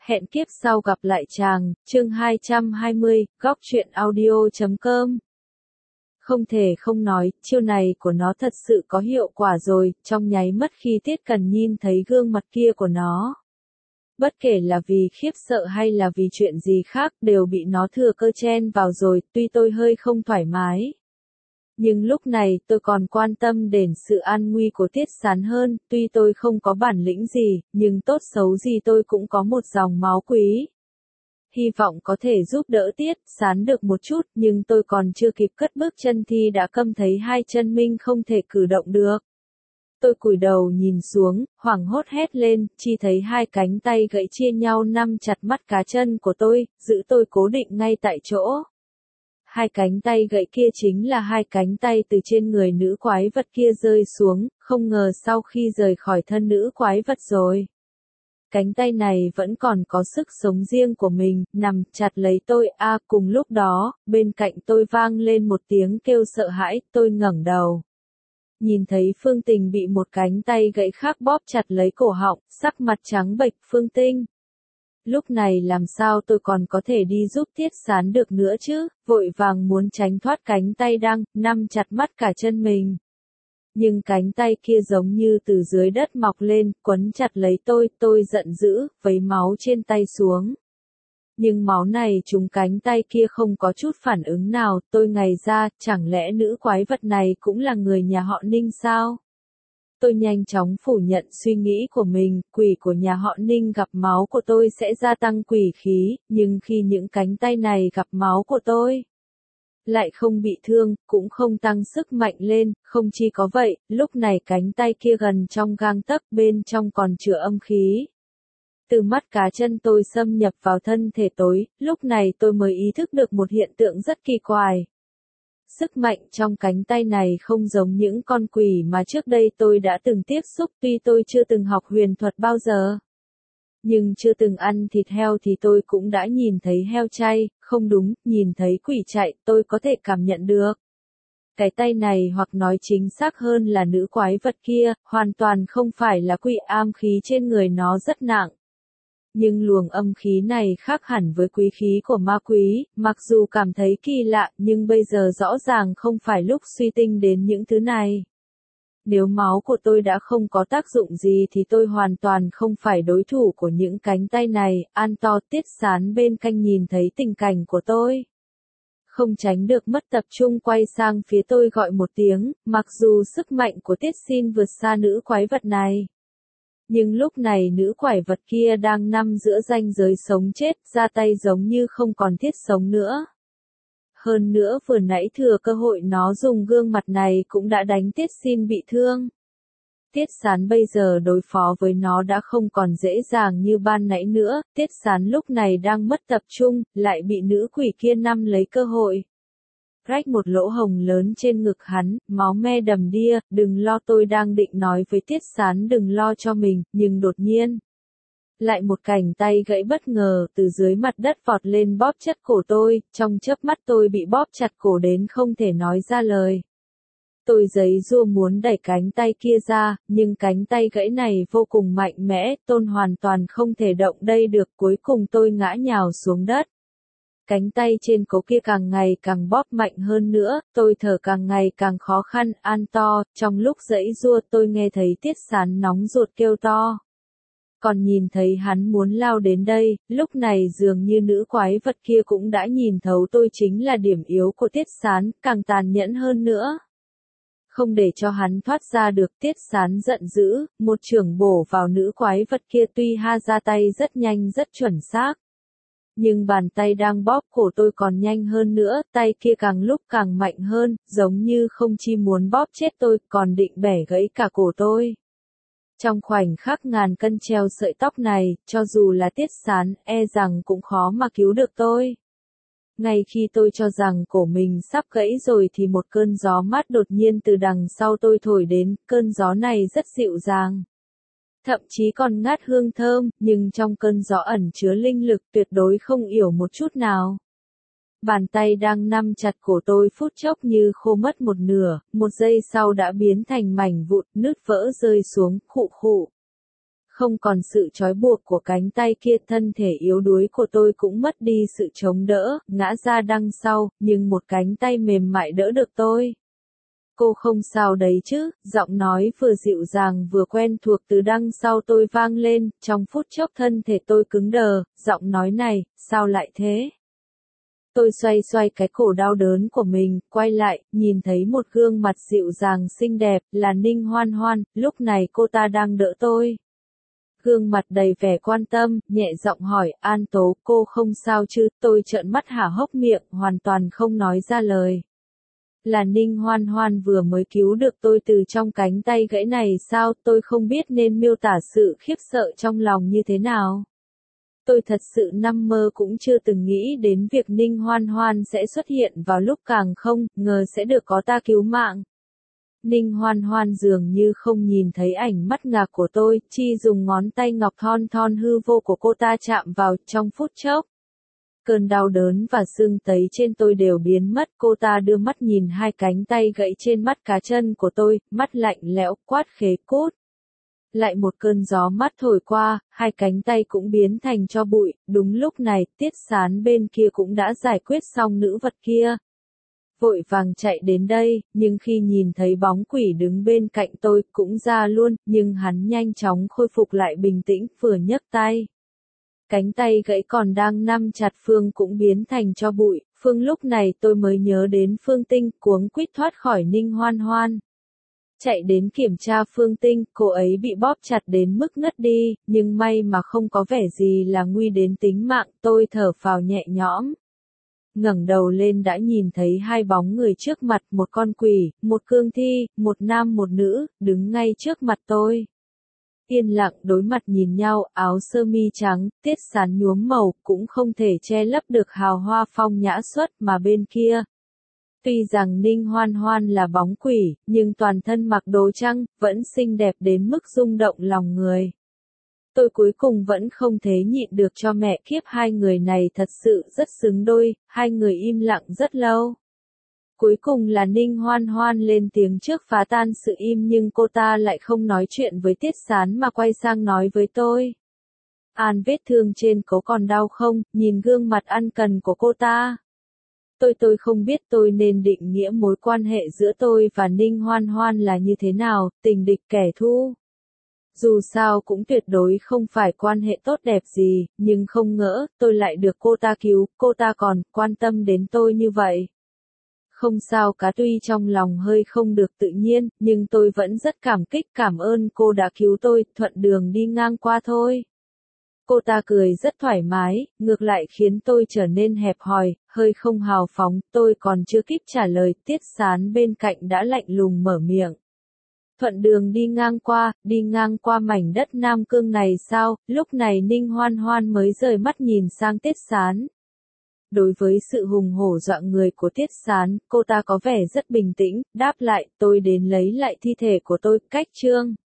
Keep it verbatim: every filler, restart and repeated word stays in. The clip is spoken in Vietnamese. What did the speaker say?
Hẹn kiếp sau gặp lại chàng, chương hai trăm hai mươi, góc truyện audio chấm com. Không thể không nói, chiêu này của nó thật sự có hiệu quả rồi, trong nháy mắt khi Tiết Cần nhìn thấy gương mặt kia của nó. Bất kể là vì khiếp sợ hay là vì chuyện gì khác, đều bị nó thừa cơ chen vào rồi, tuy tôi hơi không thoải mái. Nhưng lúc này tôi còn quan tâm đến sự an nguy của Tiết Sán hơn, tuy tôi không có bản lĩnh gì, nhưng tốt xấu gì tôi cũng có một dòng máu quý. Hy vọng có thể giúp đỡ Tiết Sán được một chút, nhưng tôi còn chưa kịp cất bước chân thì đã câm thấy hai chân mình không thể cử động được. Tôi cúi đầu nhìn xuống, hoảng hốt hét lên, chỉ thấy hai cánh tay gãy chia nhau nắm chặt mắt cá chân của tôi, giữ tôi cố định ngay tại chỗ. Hai cánh tay gãy kia chính là hai cánh tay từ trên người nữ quái vật kia rơi xuống, không ngờ sau khi rời khỏi thân nữ quái vật rồi. Cánh tay này vẫn còn có sức sống riêng của mình, nằm chặt lấy tôi. A à, cùng lúc đó, bên cạnh tôi vang lên một tiếng kêu sợ hãi, tôi ngẩng đầu. Nhìn thấy Phương Tình bị một cánh tay gãy khác bóp chặt lấy cổ họng, sắc mặt trắng bệch. Phương Tinh. Lúc này làm sao tôi còn có thể đi giúp Tiết Sán được nữa chứ, vội vàng muốn tránh thoát cánh tay đang nắm chặt mắt cả chân mình. Nhưng cánh tay kia giống như từ dưới đất mọc lên, quấn chặt lấy tôi, tôi giận dữ, vấy máu trên tay xuống. Nhưng máu này trúng cánh tay kia không có chút phản ứng nào, tôi ngây ra, chẳng lẽ nữ quái vật này cũng là người nhà họ Ninh sao? Tôi nhanh chóng phủ nhận suy nghĩ của mình, quỷ của nhà họ Ninh gặp máu của tôi sẽ gia tăng quỷ khí, nhưng khi những cánh tay này gặp máu của tôi, lại không bị thương, cũng không tăng sức mạnh lên, không chỉ có vậy, lúc này cánh tay kia gần trong gang tấc, bên trong còn chứa âm khí. Từ mắt cá chân tôi xâm nhập vào thân thể tối, lúc này tôi mới ý thức được một hiện tượng rất kỳ quái. Sức mạnh trong cánh tay này không giống những con quỷ mà trước đây tôi đã từng tiếp xúc, tuy tôi chưa từng học huyền thuật bao giờ. Nhưng chưa từng ăn thịt heo thì tôi cũng đã nhìn thấy heo chay, không đúng, nhìn thấy quỷ chạy, tôi có thể cảm nhận được. Cái tay này hoặc nói chính xác hơn là nữ quái vật kia, hoàn toàn không phải là quỷ, am khí trên người nó rất nặng. Nhưng luồng âm khí này khác hẳn với quý khí của ma quý, mặc dù cảm thấy kỳ lạ, nhưng bây giờ rõ ràng không phải lúc suy tinh đến những thứ này. Nếu máu của tôi đã không có tác dụng gì thì tôi hoàn toàn không phải đối thủ của những cánh tay này. An to. Tiết Sán bên cạnh nhìn thấy tình cảnh của tôi, không tránh được mất tập trung quay sang phía tôi gọi một tiếng, mặc dù sức mạnh của Tiết Xin vượt xa nữ quái vật này. Nhưng lúc này nữ quái vật kia đang nằm giữa ranh giới sống chết, ra tay giống như không còn thiết sống nữa. Hơn nữa vừa nãy thừa cơ hội nó dùng gương mặt này cũng đã đánh Tiết Xin bị thương. Tiết Sán bây giờ đối phó với nó đã không còn dễ dàng như ban nãy nữa, Tiết Sán lúc này đang mất tập trung, lại bị nữ quỷ kia nắm lấy cơ hội. Rách một lỗ hồng lớn trên ngực hắn, máu me đầm đìa, đừng lo, tôi đang định nói với Tiết Sán đừng lo cho mình, nhưng đột nhiên. Lại một cánh tay gãy bất ngờ từ dưới mặt đất vọt lên bóp chặt cổ tôi, trong chớp mắt tôi bị bóp chặt cổ đến không thể nói ra lời. Tôi giãy giụa muốn đẩy cánh tay kia ra, nhưng cánh tay gãy này vô cùng mạnh mẽ, tôi hoàn toàn không thể động đậy được, cuối cùng tôi ngã nhào xuống đất. Cánh tay trên cổ kia càng ngày càng bóp mạnh hơn nữa, tôi thở càng ngày càng khó khăn. An to, trong lúc giãy giụa tôi nghe thấy Tiết Sán nóng ruột kêu to. Còn nhìn thấy hắn muốn lao đến đây, lúc này dường như nữ quái vật kia cũng đã nhìn thấu tôi chính là điểm yếu của Tiết Sán, càng tàn nhẫn hơn nữa. Không để cho hắn thoát ra được, Tiết Sán giận dữ, một chưởng bổ vào nữ quái vật kia, tuy ha ra tay rất nhanh rất chuẩn xác. Nhưng bàn tay đang bóp cổ tôi còn nhanh hơn nữa, tay kia càng lúc càng mạnh hơn, giống như không chỉ muốn bóp chết tôi, còn định bẻ gãy cả cổ tôi. Trong khoảnh khắc ngàn cân treo sợi tóc này, cho dù là Tiết Sán, e rằng cũng khó mà cứu được tôi. Ngay khi tôi cho rằng cổ mình sắp gãy rồi thì một cơn gió mát đột nhiên từ đằng sau tôi thổi đến, cơn gió này rất dịu dàng. Thậm chí còn ngát hương thơm, nhưng trong cơn gió ẩn chứa linh lực tuyệt đối không yểu một chút nào. Bàn tay đang nắm chặt cổ tôi phút chốc như khô mất một nửa, một giây sau đã biến thành mảnh vụn, nứt vỡ rơi xuống, khụ khụ. Không còn sự trói buộc của cánh tay kia, thân thể yếu đuối của tôi cũng mất đi sự chống đỡ, ngã ra đằng sau, nhưng một cánh tay mềm mại đỡ được tôi. Cô không sao đấy chứ, giọng nói vừa dịu dàng vừa quen thuộc từ đằng sau tôi vang lên, trong phút chốc thân thể tôi cứng đờ, giọng nói này, sao lại thế? Tôi xoay xoay cái cổ đau đớn của mình, quay lại, nhìn thấy một gương mặt dịu dàng xinh đẹp, là Ninh Hoan Hoan, lúc này cô ta đang đỡ tôi. Gương mặt đầy vẻ quan tâm, nhẹ giọng hỏi, An Tố, cô không sao chứ? Tôi trợn mắt há hốc miệng, hoàn toàn không nói ra lời. Là Ninh Hoan Hoan vừa mới cứu được tôi từ trong cánh tay gãy này sao? Tôi không biết nên miêu tả sự khiếp sợ trong lòng như thế nào. Tôi thật sự nằm mơ cũng chưa từng nghĩ đến việc Ninh Hoan Hoan sẽ xuất hiện vào lúc càng không ngờ sẽ được có ta cứu mạng. Ninh Hoan Hoan dường như không nhìn thấy ảnh mắt ngạc của tôi, chi dùng ngón tay ngọc thon thon hư vô của cô ta chạm vào trong phút chốc. Cơn đau đớn và sưng tấy trên tôi đều biến mất, cô ta đưa mắt nhìn hai cánh tay gãy trên mắt cá chân của tôi, mắt lạnh lẽo, quát khế cút. Lại một cơn gió mát thổi qua, hai cánh tay cũng biến thành tro bụi, đúng lúc này, Tiết Sán bên kia cũng đã giải quyết xong nữ vật kia. Vội vàng chạy đến đây, nhưng khi nhìn thấy bóng quỷ đứng bên cạnh tôi, cũng ra luôn, nhưng hắn nhanh chóng khôi phục lại bình tĩnh, vừa nhấc tay. Cánh tay gãy còn đang nắm chặt Phương cũng biến thành tro bụi, Phương lúc này tôi mới nhớ đến Phương Tinh, cuống quýt thoát khỏi Ninh Hoan Hoan. Chạy đến kiểm tra Phương Tinh, cô ấy bị bóp chặt đến mức ngất đi, nhưng may mà không có vẻ gì là nguy đến tính mạng, tôi thở phào nhẹ nhõm. Ngẩng đầu lên đã nhìn thấy hai bóng người trước mặt, một con quỷ, một cương thi, một nam một nữ, đứng ngay trước mặt tôi. Yên lặng đối mặt nhìn nhau, áo sơ mi trắng, Tiết Sán nhuốm màu, cũng không thể che lấp được hào hoa phong nhã xuất mà bên kia. Tuy rằng Ninh Hoan Hoan là bóng quỷ, nhưng toàn thân mặc đồ trắng, vẫn xinh đẹp đến mức rung động lòng người. Tôi cuối cùng vẫn không thể nhịn được cho mẹ kiếp, hai người này thật sự rất xứng đôi, hai người im lặng rất lâu. Cuối cùng là Ninh Hoan Hoan lên tiếng trước phá tan sự im, nhưng cô ta lại không nói chuyện với Tiết Sán mà quay sang nói với tôi. An, vết thương trên cổ còn đau không? Nhìn gương mặt ân cần của cô ta. Tôi tôi không biết tôi nên định nghĩa mối quan hệ giữa tôi và Ninh Hoan Hoan là như thế nào, tình địch kẻ thù. Dù sao cũng tuyệt đối không phải quan hệ tốt đẹp gì, nhưng không ngỡ, tôi lại được cô ta cứu, cô ta còn quan tâm đến tôi như vậy. Không sao cả, tuy trong lòng hơi không được tự nhiên, nhưng tôi vẫn rất cảm kích, cảm ơn cô đã cứu tôi, thuận đường đi ngang qua thôi. Cô ta cười rất thoải mái, ngược lại khiến tôi trở nên hẹp hòi, hơi không hào phóng, tôi còn chưa kịp trả lời, Tiết Sán bên cạnh đã lạnh lùng mở miệng. Thuận đường đi ngang qua, đi ngang qua mảnh đất Nam Cương này sao? Lúc này Ninh Hoan Hoan mới rời mắt nhìn sang Tiết Sán. Đối với sự hùng hổ dọa người của Tiết Sán, cô ta có vẻ rất bình tĩnh, đáp lại, tôi đến lấy lại thi thể của tôi, cách trương.